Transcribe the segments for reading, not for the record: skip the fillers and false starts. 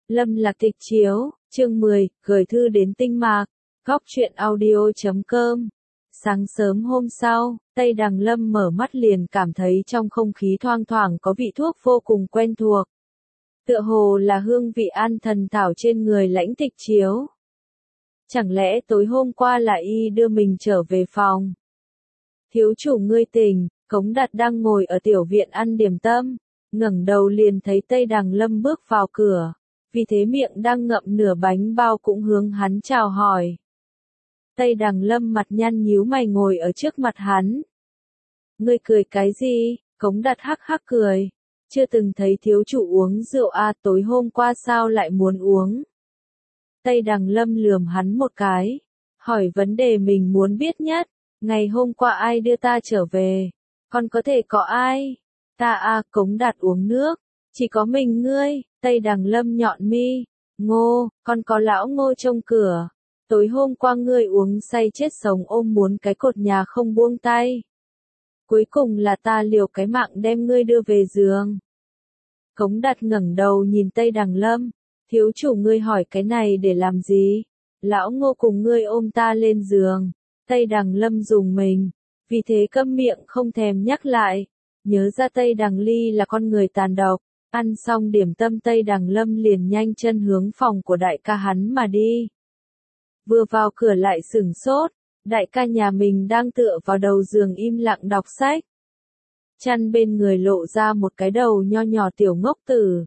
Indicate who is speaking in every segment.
Speaker 1: Lâm Lạc Tịch Chiếu, chương 10, gửi thư đến tinh mạc, góc truyện audio.com. Sáng sớm hôm sau, Tây Đằng Lâm mở mắt liền cảm thấy trong không khí thoang thoảng có vị thuốc vô cùng quen thuộc. Tựa hồ là hương vị an thần thảo trên người Lãnh Tịch Chiếu. Chẳng lẽ tối hôm qua là y đưa mình trở về phòng? Thiếu chủ ngươi tỉnh, Cống Đạt đang ngồi ở tiểu viện ăn điểm tâm, ngẩng đầu liền thấy Tây Đằng Lâm bước vào cửa, vì thế miệng đang ngậm nửa bánh bao cũng hướng hắn chào hỏi. Tây Đằng Lâm mặt nhăn nhíu mày ngồi ở trước mặt hắn. Ngươi cười cái gì? Cống Đạt hắc hắc cười. Chưa từng thấy thiếu chủ uống rượu à, tối hôm qua sao lại muốn uống? Tây Đằng Lâm lườm hắn một cái, hỏi vấn đề mình muốn biết nhất. Ngày hôm qua ai đưa ta trở về? Còn có thể có ai? Ta à, Cống Đạt uống nước. Chỉ có mình ngươi. Tây Đằng Lâm nhọn mi. Ngô, còn có lão Ngô trông cửa. Tối hôm qua ngươi uống say chết sống ôm muốn cái cột nhà không buông tay. Cuối cùng là ta liều cái mạng đem ngươi đưa về giường. Cống Đạt ngẩng đầu nhìn Tây Đằng Lâm. Thiếu chủ ngươi hỏi cái này để làm gì? Lão Ngô cùng ngươi ôm ta lên giường. Tây Đằng Lâm dùng mình. Vì thế câm miệng không thèm nhắc lại. Nhớ ra Tây Đằng Ly là con người tàn độc. Ăn xong điểm tâm Tây Đằng Lâm liền nhanh chân hướng phòng của đại ca hắn mà đi. Vừa vào cửa lại sửng sốt, đại ca nhà mình đang tựa vào đầu giường im lặng đọc sách. Chăn bên người lộ ra một cái đầu nho nhỏ tiểu ngốc tử.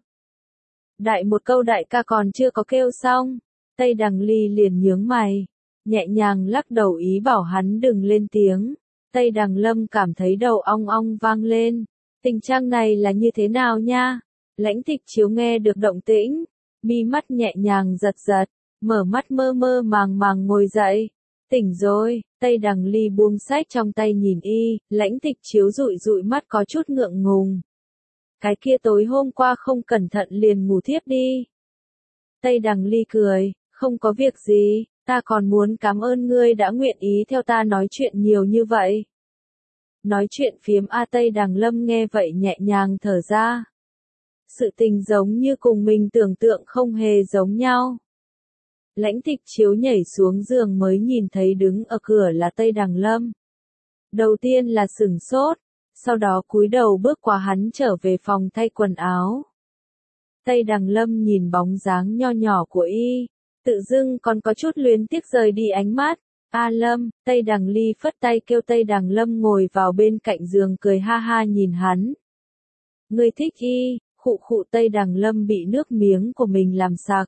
Speaker 1: Đại một câu đại ca còn chưa có kêu xong, Tây Đằng Ly liền nhướng mày, nhẹ nhàng lắc đầu ý bảo hắn đừng lên tiếng. Tây Đằng Lâm cảm thấy đầu ong ong vang lên. Tình trạng này là như thế nào nha? Lãnh Tịch Chiếu nghe được động tĩnh, mi mắt nhẹ nhàng giật giật, mở mắt mơ mơ màng màng ngồi dậy. Tỉnh rồi. Tây Đằng Ly buông sách trong tay nhìn y, Lãnh Tịch Chiếu dụi dụi mắt có chút ngượng ngùng. Cái kia tối hôm qua không cẩn thận liền ngủ thiếp đi. Tây Đằng Ly cười, không có việc gì, ta còn muốn cảm ơn ngươi đã nguyện ý theo ta nói chuyện nhiều như vậy. Nói chuyện phiếm a. Tây Đằng Lâm nghe vậy nhẹ nhàng thở ra. Sự tình giống như cùng mình tưởng tượng không hề giống nhau. Lãnh Tịch Chiếu nhảy xuống giường mới nhìn thấy đứng ở cửa là Tây Đằng Lâm. Đầu tiên là sửng sốt, sau đó cúi đầu bước qua hắn trở về phòng thay quần áo. Tây Đằng Lâm nhìn bóng dáng nho nhỏ của y, tự dưng còn có chút luyến tiếc rời đi ánh mắt. A Lâm, Tây Đằng Ly phất tay kêu Tây Đằng Lâm ngồi vào bên cạnh giường cười ha ha nhìn hắn. Ngươi thích y? Khụ khụ. Tây Đằng Lâm bị nước miếng của mình làm sặc.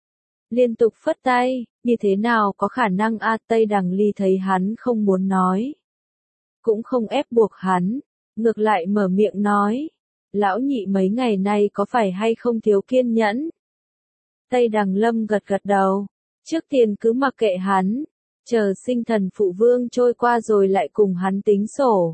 Speaker 1: Liên tục phất tay, như thế nào có khả năng a. Tây Đằng Ly thấy hắn không muốn nói. Cũng không ép buộc hắn, ngược lại mở miệng nói. Lão nhị mấy ngày nay có phải hay không thiếu kiên nhẫn? Tây Đằng Lâm gật gật đầu. Trước tiên cứ mặc kệ hắn. Chờ sinh thần phụ vương trôi qua rồi lại cùng hắn tính sổ.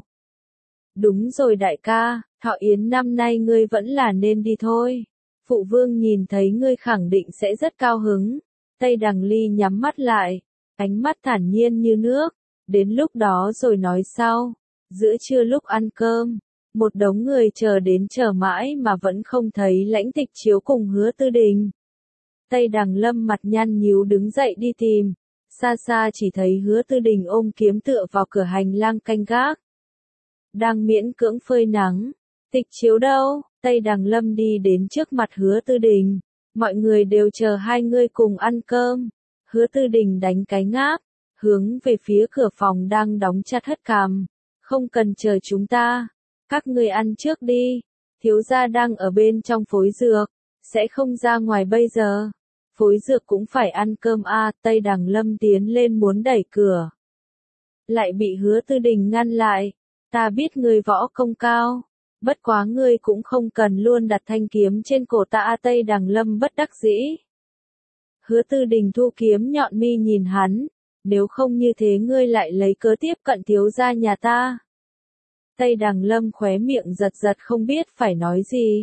Speaker 1: Đúng rồi đại ca, Thọ Yến năm nay ngươi vẫn là nên đi thôi. Phụ vương nhìn thấy ngươi khẳng định sẽ rất cao hứng. Tây Đằng Ly nhắm mắt lại, ánh mắt thản nhiên như nước. Đến lúc đó rồi nói sau. Giữa trưa lúc ăn cơm, một đống người chờ đến chờ mãi mà vẫn không thấy Lãnh Tịch Chiếu cùng Hứa Tư Đình. Tây Đằng Lâm mặt nhăn nhíu đứng dậy đi tìm. Xa xa chỉ thấy Hứa Tư Đình ôm kiếm tựa vào cửa hành lang canh gác. Đang miễn cưỡng phơi nắng. Tịch Chiếu đâu? Tây Đằng Lâm đi đến trước mặt Hứa Tư Đình. Mọi người đều chờ hai người cùng ăn cơm. Hứa Tư Đình đánh cái ngáp, hướng về phía cửa phòng đang đóng chặt hất cằm. Không cần chờ chúng ta. Các ngươi ăn trước đi. Thiếu gia đang ở bên trong phối dược. Sẽ không ra ngoài bây giờ. Phối dược cũng phải ăn cơm a. Tây Đằng Lâm tiến lên muốn đẩy cửa. Lại bị Hứa Tư Đình ngăn lại. Ta biết ngươi võ công cao. Bất quá ngươi cũng không cần luôn đặt thanh kiếm trên cổ ta a. Tây Đằng Lâm bất đắc dĩ. Hứa Tư Đình thu kiếm nhọn mi nhìn hắn. Nếu không như thế ngươi lại lấy cớ tiếp cận thiếu gia nhà ta. Tây Đằng Lâm khóe miệng giật giật không biết phải nói gì.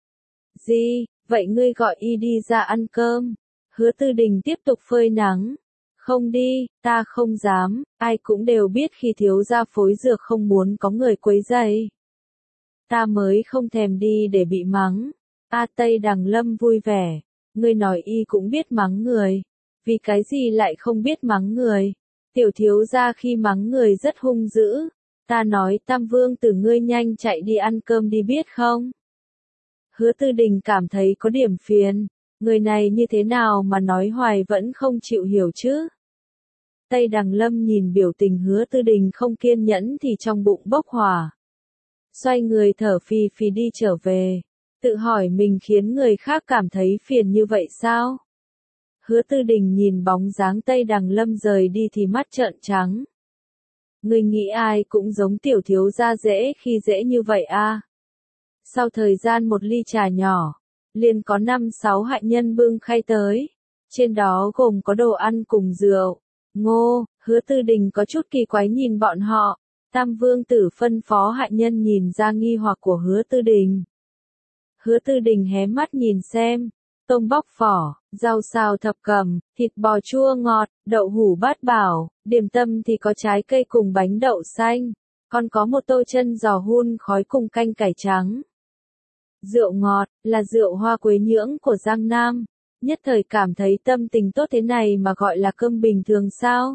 Speaker 1: Gì, vậy ngươi gọi y đi ra ăn cơm. Hứa Tư Đình tiếp tục phơi nắng. Không đi, ta không dám, ai cũng đều biết khi thiếu gia phối dược không muốn có người quấy rầy. Ta mới không thèm đi để bị mắng. A. Tây Đằng Lâm vui vẻ. Ngươi nói y cũng biết mắng người. Vì cái gì lại không biết mắng người? Tiểu thiếu gia khi mắng người rất hung dữ. Ta nói Tam Vương Tử ngươi nhanh chạy đi ăn cơm đi biết không? Hứa Tư Đình cảm thấy có điểm phiền. Người này như thế nào mà nói hoài vẫn không chịu hiểu chứ? Tây Đằng Lâm nhìn biểu tình Hứa Tư Đình không kiên nhẫn thì trong bụng bốc hỏa. Xoay người thở phì phì đi trở về. Tự hỏi mình khiến người khác cảm thấy phiền như vậy sao? Hứa Tư Đình nhìn bóng dáng Tây Đằng Lâm rời đi thì mắt trợn trắng. Ngươi nghĩ ai cũng giống tiểu thiếu gia dễ khi dễ như vậy à? Sau thời gian một ly trà nhỏ, liền có 5-6 hạ nhân bưng khay tới. Trên đó gồm có đồ ăn cùng rượu. Ngô, Hứa Tư Đình có chút kỳ quái nhìn bọn họ. Tam Vương Tử phân phó hạ nhân nhìn ra nghi hoặc của Hứa Tư Đình. Hứa Tư Đình hé mắt nhìn xem. Tôm bóc vỏ, rau xào thập cẩm, thịt bò chua ngọt, đậu hũ bát bảo, điểm tâm thì có trái cây cùng bánh đậu xanh, còn có một tô chân giò hun khói cùng canh cải trắng. Rượu ngọt, là rượu hoa quế nhưỡng của Giang Nam, nhất thời cảm thấy tâm tình tốt thế này mà gọi là cơm bình thường sao?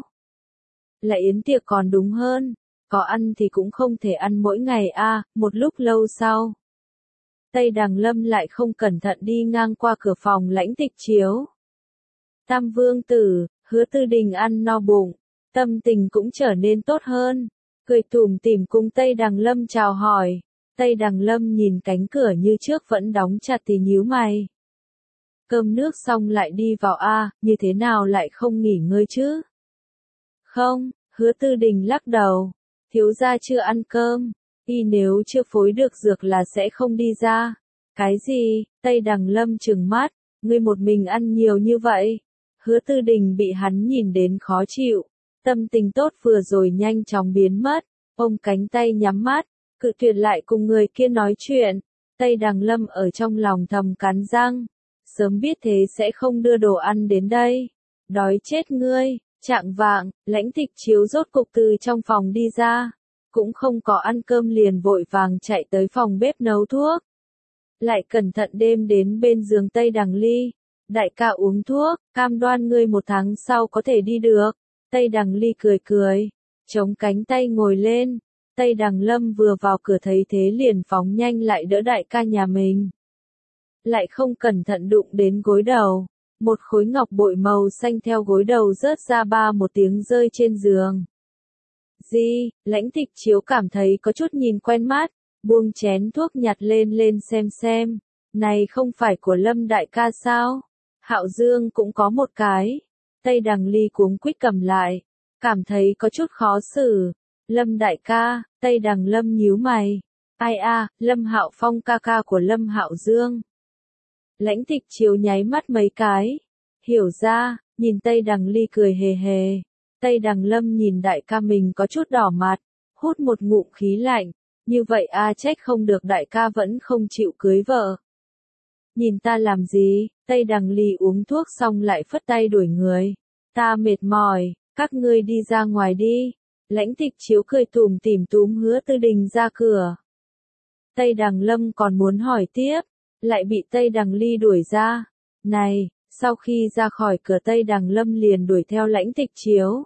Speaker 1: Là yến tiệc còn đúng hơn, có ăn thì cũng không thể ăn mỗi ngày à, một lúc lâu sau. Tây Đằng Lâm lại không cẩn thận đi ngang qua cửa phòng Lãnh Tịch Chiếu. Tam Vương Tử, Hứa Tư Đình ăn no bụng, tâm tình cũng trở nên tốt hơn, cười tủm tỉm cùng Tây Đằng Lâm chào hỏi. Tây Đằng Lâm nhìn cánh cửa như trước vẫn đóng chặt thì nhíu mày. Cơm nước xong lại đi vào a, như thế nào lại không nghỉ ngơi chứ? Không, Hứa Tư Đình lắc đầu, thiếu gia chưa ăn cơm. Y nếu chưa phối được dược là sẽ không đi ra. Cái gì? Tây Đằng Lâm trừng mắt, ngươi một mình ăn nhiều như vậy. Hứa Tư Đình bị hắn nhìn đến khó chịu. Tâm tình tốt vừa rồi nhanh chóng biến mất. Ôm cánh tay nhắm mắt, cự tuyệt lại cùng người kia nói chuyện. Tây Đằng Lâm ở trong lòng thầm cắn răng. Sớm biết thế sẽ không đưa đồ ăn đến đây. Đói chết ngươi. Chạng vạng, Lãnh Tịch Chiếu rốt cục từ trong phòng đi ra. Cũng không có ăn cơm liền vội vàng chạy tới phòng bếp nấu thuốc. Lại cẩn thận đêm đến bên giường Tây Đằng Ly. Đại ca uống thuốc, cam đoan ngươi 1 tháng sau có thể đi được. Tây Đằng Ly cười cười, chống cánh tay ngồi lên. Tây Đằng Lâm vừa vào cửa thấy thế liền phóng nhanh lại đỡ đại ca nhà mình. Lại không cẩn thận đụng đến gối đầu. Một khối ngọc bội màu xanh theo gối đầu rớt ra ba một tiếng rơi trên giường. Gì? Lãnh Tịch Chiếu cảm thấy có chút nhìn quen mắt, buông chén thuốc nhặt lên lên xem. Này không phải của Lâm đại ca sao? Hạo Dương cũng có một cái. Tây Đằng Ly cuống quýt cầm lại, cảm thấy có chút khó xử. Lâm đại ca, Tây Đằng Lâm nhíu mày. Ai a, Lâm Hạo Phong ca ca của Lâm Hạo Dương. Lãnh Tịch Chiếu nháy mắt mấy cái. Hiểu ra, nhìn Tây Đằng Ly cười hề hề. Tây Đằng Lâm nhìn đại ca mình có chút đỏ mặt, hút một ngụm khí lạnh. Như vậy a, trách không được đại ca vẫn không chịu cưới vợ. Nhìn ta làm gì? Tây Đằng Ly uống thuốc xong lại phất tay đuổi người. Ta mệt mỏi, các ngươi đi ra ngoài đi. Lãnh Tịch Chiếu cười tủm tỉm túm Hứa Tư Đình ra cửa. Tây Đằng Lâm còn muốn hỏi tiếp, lại bị Tây Đằng Ly đuổi ra. Này, sau khi ra khỏi cửa Tây Đằng Lâm liền đuổi theo Lãnh Tịch Chiếu.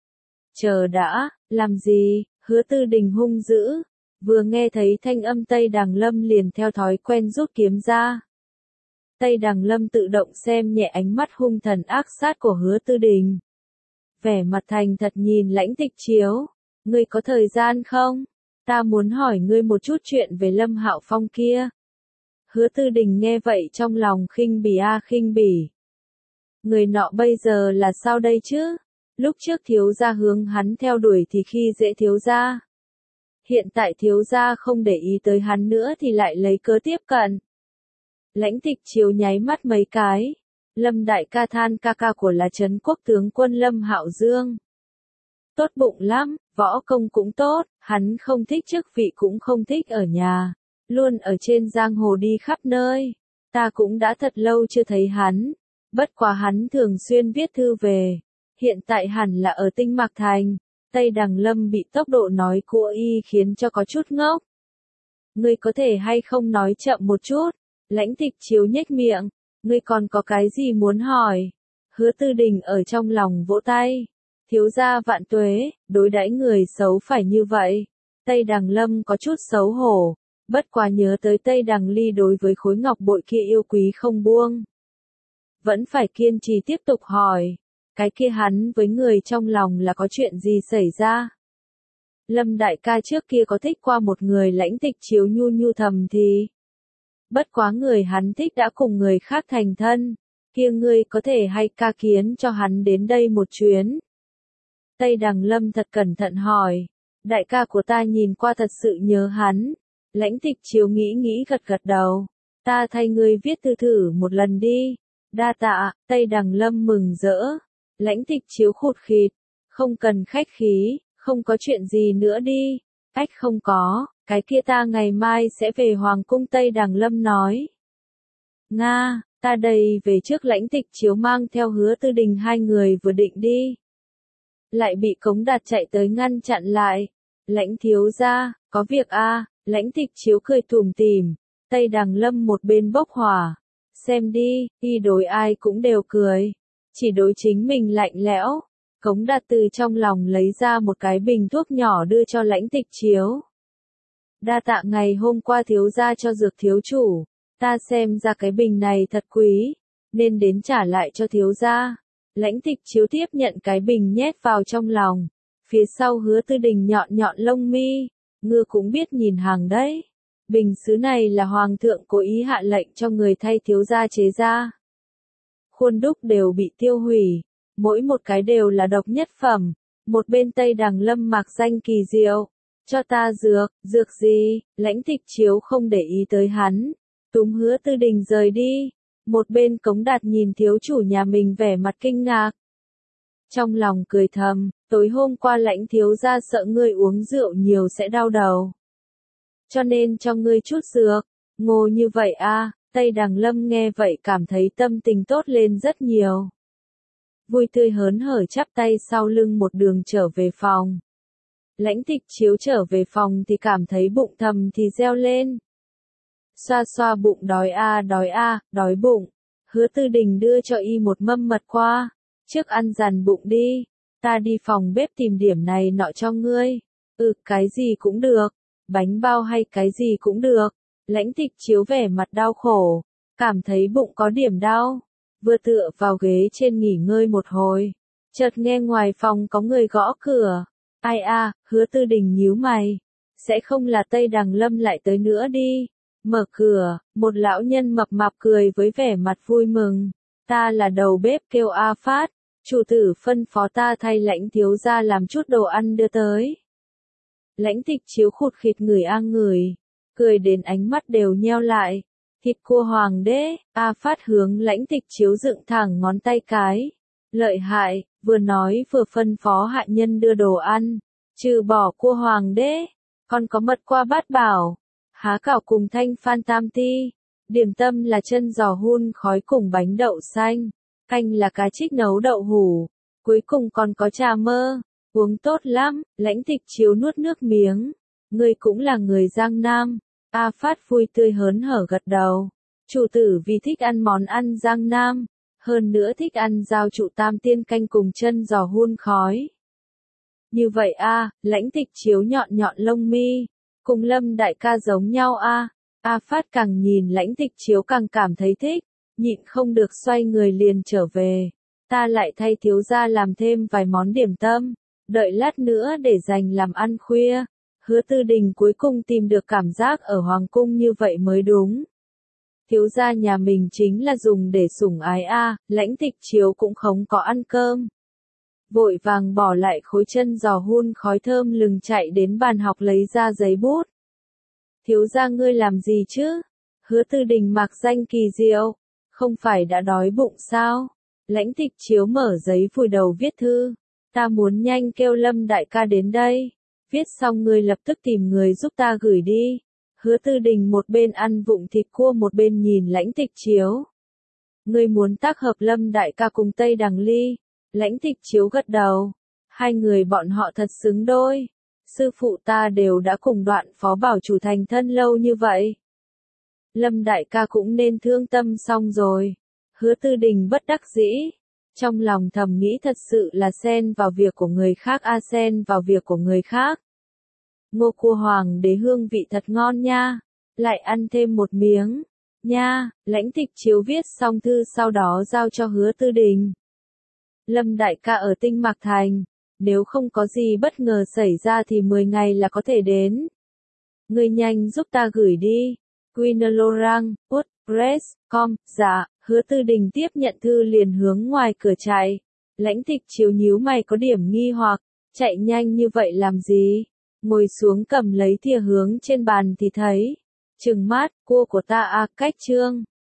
Speaker 1: Chờ đã, làm gì? Hứa Tư Đình hung dữ. Vừa nghe thấy thanh âm Tây Đằng Lâm liền theo thói quen rút kiếm ra. Tây Đằng Lâm tự động xem nhẹ ánh mắt hung thần ác sát của Hứa Tư Đình. Vẻ mặt thành thật nhìn Lãnh Tịch Chiếu. Ngươi có thời gian không? Ta muốn hỏi ngươi một chút chuyện về Lâm Hạo Phong kia. Hứa Tư Đình nghe vậy trong lòng khinh bỉ a khinh bỉ. Người nọ bây giờ là sao đây chứ? Lúc trước thiếu gia hướng hắn theo đuổi thì khi dễ thiếu gia. Hiện tại thiếu gia không để ý tới hắn nữa thì lại lấy cớ tiếp cận. Lãnh Tịch Chiếu nháy mắt mấy cái. Lâm đại ca than ca ca của là Trấn Quốc tướng quân Lâm Hạo Dương. Tốt bụng lắm, võ công cũng tốt, hắn không thích chức vị cũng không thích ở nhà. Luôn ở trên giang hồ đi khắp nơi. Ta cũng đã thật lâu chưa thấy hắn. Bất quá hắn thường xuyên viết thư về. Hiện tại hẳn là ở Tinh Mạc Thành. Tây Đằng Lâm bị tốc độ nói của y khiến cho có chút ngốc. Ngươi có thể hay không nói chậm một chút? Lãnh Tịch Chiếu nhếch miệng. Ngươi còn có cái gì muốn hỏi? Hứa Tư Đình ở trong lòng vỗ tay. Thiếu gia vạn tuế, đối đãi người xấu phải như vậy. Tây Đằng Lâm có chút xấu hổ, bất quá nhớ tới Tây Đằng Ly đối với khối ngọc bội kia yêu quý không buông. Vẫn phải kiên trì tiếp tục hỏi, cái kia hắn với người trong lòng là có chuyện gì xảy ra? Lâm đại ca trước kia có thích qua một người Lãnh Tịch Chiếu nhu nhu thầm thì. Bất quá người hắn thích đã cùng người khác thành thân, kia ngươi có thể hay ca kiến cho hắn đến đây một chuyến. Tây Đằng Lâm thật cẩn thận hỏi, đại ca của ta nhìn qua thật sự nhớ hắn. Lãnh Tịch Chiếu nghĩ gật gật đầu, ta thay ngươi viết thư thử một lần đi. Đa tạ, Tây Đằng Lâm mừng rỡ. Lãnh Tịch Chiếu khụt khịt, không cần khách khí, không có chuyện gì nữa đi. Ách không có, cái kia ta ngày mai sẽ về Hoàng cung. Tây Đằng Lâm nói. Nga, ta đây về trước. Lãnh Tịch Chiếu mang theo Hứa Tư Đình hai người vừa định đi, lại bị Cống Đạt chạy tới ngăn chặn lại. Lãnh thiếu gia, có việc a? Lãnh Tịch Chiếu cười tủm tỉm. Tây Đằng Lâm một bên bốc hỏa. Xem đi, y đối ai cũng đều cười, chỉ đối chính mình lạnh lẽo. Cống Đạt từ trong lòng lấy ra một cái bình thuốc nhỏ đưa cho Lãnh Tịch Chiếu. Đa tạ ngày hôm qua thiếu gia cho dược thiếu chủ, ta xem ra cái bình này thật quý, nên đến trả lại cho thiếu gia. Lãnh Tịch Chiếu tiếp nhận cái bình nhét vào trong lòng, phía sau Hứa Tư Đình nhọn lông mi, ngư cũng biết nhìn hàng đấy. Bình sứ này là hoàng thượng cố ý hạ lệnh cho người thay thiếu gia chế ra. Khuôn đúc đều bị tiêu hủy, mỗi một cái đều là độc nhất phẩm. Một bên Tây Đằng Lâm mạc danh kỳ diệu, cho ta dược gì? Lãnh Tịch Chiếu không để ý tới hắn, túm Hứa Tư Đình rời đi. Một bên Cống Đạt nhìn thiếu chủ nhà mình vẻ mặt kinh ngạc, trong lòng cười thầm, tối hôm qua Lãnh thiếu gia sợ ngươi uống rượu nhiều sẽ đau đầu, cho nên cho ngươi chút dược. Ngô như vậy a? Tây Đằng Lâm nghe vậy cảm thấy tâm tình tốt lên rất nhiều, vui tươi hớn hở chắp tay sau lưng một đường trở về phòng. Lãnh Tịch Chiếu trở về phòng thì cảm thấy bụng thầm thì reo lên. Xoa xoa bụng, đói đói bụng. Hứa Tư Đình đưa cho y một mâm mật qua, trước ăn dằn bụng đi, ta đi phòng bếp tìm điểm này nọ cho ngươi. Cái gì cũng được, bánh bao hay cái gì cũng được. Lãnh Tịch Chiếu vẻ mặt đau khổ, cảm thấy bụng có điểm đau, vừa tựa vào ghế trên nghỉ ngơi một hồi, chợt nghe ngoài phòng có người gõ cửa. Ai a? Hứa Tư Đình nhíu mày, sẽ không là Tây Đằng Lâm lại tới nữa đi. Mở cửa, một lão nhân mập mạp cười với vẻ mặt vui mừng. Ta là đầu bếp kêu A Phát, chủ tử phân phó ta thay Lãnh thiếu gia làm chút đồ ăn đưa tới. Lãnh Tịch Chiếu khụt khịt ngửi, cười đến ánh mắt đều nheo lại. Thịt cua hoàng đế. A Phát hướng Lãnh Tịch Chiếu dựng thẳng ngón tay cái. Lợi hại, vừa nói vừa phân phó hạ nhân đưa đồ ăn, trừ bỏ cua hoàng đế, còn có mật qua bát bảo, há cảo cùng thanh phan tam ti, điểm tâm là chân giò hun khói cùng bánh đậu xanh, canh là cá trích nấu đậu hủ, cuối cùng còn có trà mơ, uống tốt lắm. Lãnh Tịch Chiếu nuốt nước miếng, ngươi cũng là người Giang Nam. A Phát vui tươi hớn hở gật đầu, chủ tử vì thích ăn món ăn Giang Nam, hơn nữa thích ăn giao trụ tam tiên canh cùng chân giò hun khói. Như vậy a? Lãnh Tịch Chiếu nhọn lông mi, cùng Lâm đại ca giống nhau a? A Phát càng nhìn Lãnh Tịch Chiếu càng cảm thấy thích, nhịn không được xoay người liền trở về. Ta lại thay thiếu gia làm thêm vài món điểm tâm, đợi lát nữa để dành làm ăn khuya. Hứa Tư Đình cuối cùng tìm được cảm giác ở Hoàng cung như vậy mới đúng. Thiếu gia nhà mình chính là dùng để sủng ái a. Lãnh Tịch Chiếu cũng không có ăn cơm, vội vàng bỏ lại khối chân giò hun khói thơm lừng chạy đến bàn học lấy ra giấy bút. Thiếu gia ngươi làm gì chứ? Hứa Tư Đình mạc danh kỳ diệu, không phải đã đói bụng sao? Lãnh Tịch Chiếu mở giấy vùi đầu viết thư, ta muốn nhanh kêu Lâm đại ca đến đây, viết xong ngươi lập tức tìm người giúp ta gửi đi. Hứa Tư Đình một bên ăn vụng thịt cua một bên nhìn Lãnh Tịch Chiếu. Ngươi muốn tác hợp Lâm đại ca cùng Tây Đằng Ly? Lãnh Tịch Chiếu gật đầu, hai người bọn họ thật xứng đôi. Sư phụ ta đều đã cùng Đoạn Phó Bảo chủ thành thân lâu như vậy, Lâm đại ca cũng nên thương tâm xong rồi. Hứa Tư Đình bất đắc dĩ. Trong lòng thầm nghĩ thật sự là xen vào việc của người khác xen vào việc của người khác. Ngô cua hoàng đế hương vị thật ngon nha. Lại ăn thêm một miếng. Nha, Lãnh Tịch Chiếu viết xong thư sau đó giao cho Hứa Tư Đình. Lâm đại ca ở Tinh Mạc Thành. Nếu không có gì bất ngờ xảy ra thì 10 ngày là có thể đến. Ngươi nhanh giúp ta gửi đi. Quinolorang, WordPress.com, dạ, Hứa Tư Đình tiếp nhận thư liền hướng ngoài cửa chạy. Lãnh Tịch Chiếu nhíu mày có điểm nghi hoặc, chạy nhanh như vậy làm gì? Ngồi xuống cầm lấy thìa hướng trên bàn thì thấy. Trừng mắt, cua của ta cách chương.